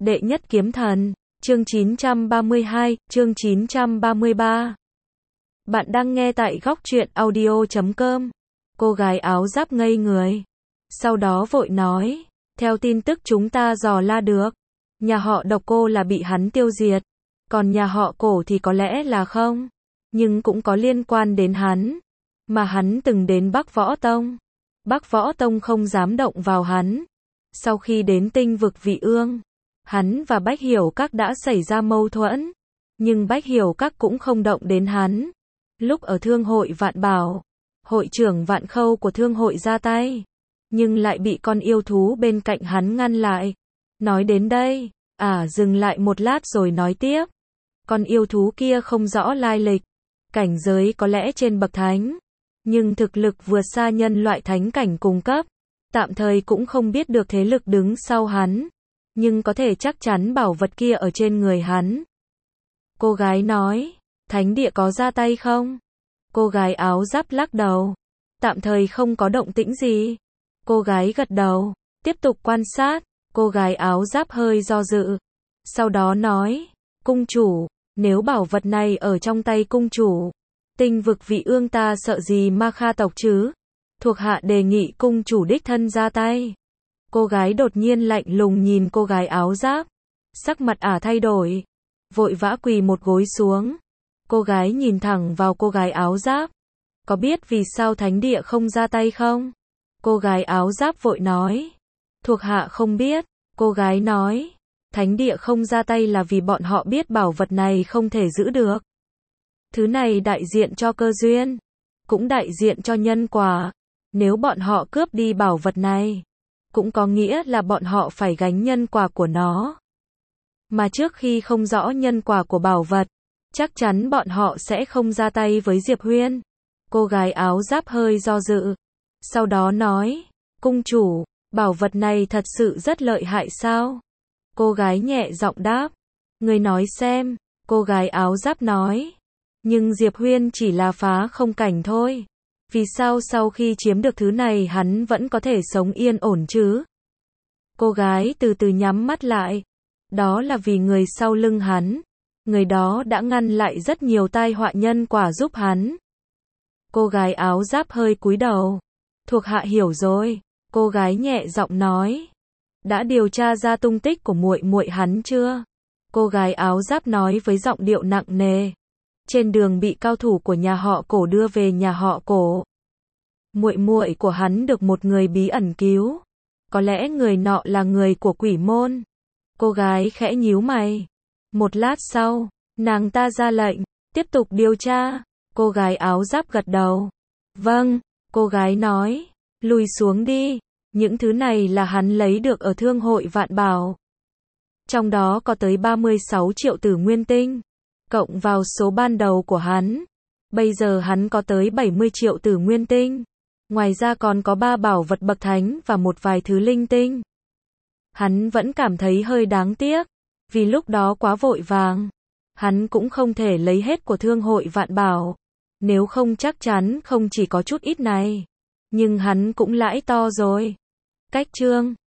Đệ nhất kiếm thần, chương 932, chương 933. Bạn đang nghe tại góc truyện audio.com. Cô gái áo giáp ngây người. Sau đó vội nói, theo tin tức chúng ta dò la được, nhà họ Độc Cô là bị hắn tiêu diệt, còn nhà họ Cổ thì có lẽ là không, nhưng cũng có liên quan đến hắn, mà hắn từng đến Bắc Võ Tông. Bắc Võ Tông không dám động vào hắn. Sau khi đến Tinh vực Vị Ương, hắn và Bách Hiểu Các đã xảy ra mâu thuẫn, nhưng Bách Hiểu Các cũng không động đến hắn. Lúc ở Thương hội Vạn Bảo, hội trưởng Vạn Khâu của Thương hội ra tay, nhưng lại bị con yêu thú bên cạnh hắn ngăn lại. Nói đến đây, dừng lại một lát rồi nói tiếp. Con yêu thú kia không rõ lai lịch, cảnh giới có lẽ trên bậc thánh, nhưng thực lực vượt xa nhân loại thánh cảnh cùng cấp. Tạm thời cũng không biết được thế lực đứng sau hắn, nhưng có thể chắc chắn bảo vật kia ở trên người hắn. Cô gái nói, thánh địa có ra tay không? Cô gái áo giáp lắc đầu, tạm thời không có động tĩnh gì. Cô gái gật đầu, tiếp tục quan sát. Cô gái áo giáp hơi do dự, sau đó nói, cung chủ, nếu bảo vật này ở trong tay cung chủ, Tinh vực Vị Ương ta sợ gì Ma Kha tộc chứ? Thuộc hạ đề nghị cung chủ đích thân ra tay. Cô gái đột nhiên lạnh lùng nhìn cô gái áo giáp, sắc mặt thay đổi, vội vã quỳ một gối xuống. Cô gái nhìn thẳng vào cô gái áo giáp, có biết vì sao thánh địa không ra tay không? Cô gái áo giáp vội nói, thuộc hạ không biết. Cô gái nói, thánh địa không ra tay là vì bọn họ biết bảo vật này không thể giữ được. Thứ này đại diện cho cơ duyên, cũng đại diện cho nhân quả. Nếu bọn họ cướp đi bảo vật này, cũng có nghĩa là bọn họ phải gánh nhân quả của nó. Mà trước khi không rõ nhân quả của bảo vật, chắc chắn bọn họ sẽ không ra tay với Diệp Huyên. Cô gái áo giáp hơi do dự, sau đó nói, cung chủ, bảo vật này thật sự rất lợi hại sao? Cô gái nhẹ giọng đáp, người nói xem. Cô gái áo giáp nói, nhưng Diệp Huyên chỉ là phá không cảnh thôi. Vì sao sau khi chiếm được thứ này hắn vẫn có thể sống yên ổn chứ? Cô gái từ từ nhắm mắt lại. Đó là vì người sau lưng hắn, người đó đã ngăn lại rất nhiều tai họa nhân quả giúp hắn. Cô gái áo giáp hơi cúi đầu. Thuộc hạ hiểu rồi. Cô gái nhẹ giọng nói, đã điều tra ra tung tích của muội muội hắn chưa? Cô gái áo giáp nói với giọng điệu nặng nề. Trên đường bị cao thủ của nhà họ Cổ đưa về nhà họ Cổ. Muội muội của hắn được một người bí ẩn cứu. Có lẽ người nọ là người của Quỷ môn. Cô gái khẽ nhíu mày. Một lát sau, nàng ta ra lệnh, tiếp tục điều tra. Cô gái áo giáp gật đầu. Vâng, cô gái nói, lùi xuống đi. Những thứ này là hắn lấy được ở Thương hội Vạn Bảo. Trong đó có tới 36 triệu tử nguyên tinh. Cộng vào số ban đầu của hắn, bây giờ hắn có tới 70 triệu tử nguyên tinh. Ngoài ra còn có 3 bảo vật bậc thánh và một vài thứ linh tinh. Hắn vẫn cảm thấy hơi đáng tiếc, vì lúc đó quá vội vàng. Hắn cũng không thể lấy hết của Thương hội Vạn Bảo, nếu không chắc chắn không chỉ có chút ít này. Nhưng hắn cũng lãi to rồi. Cách chương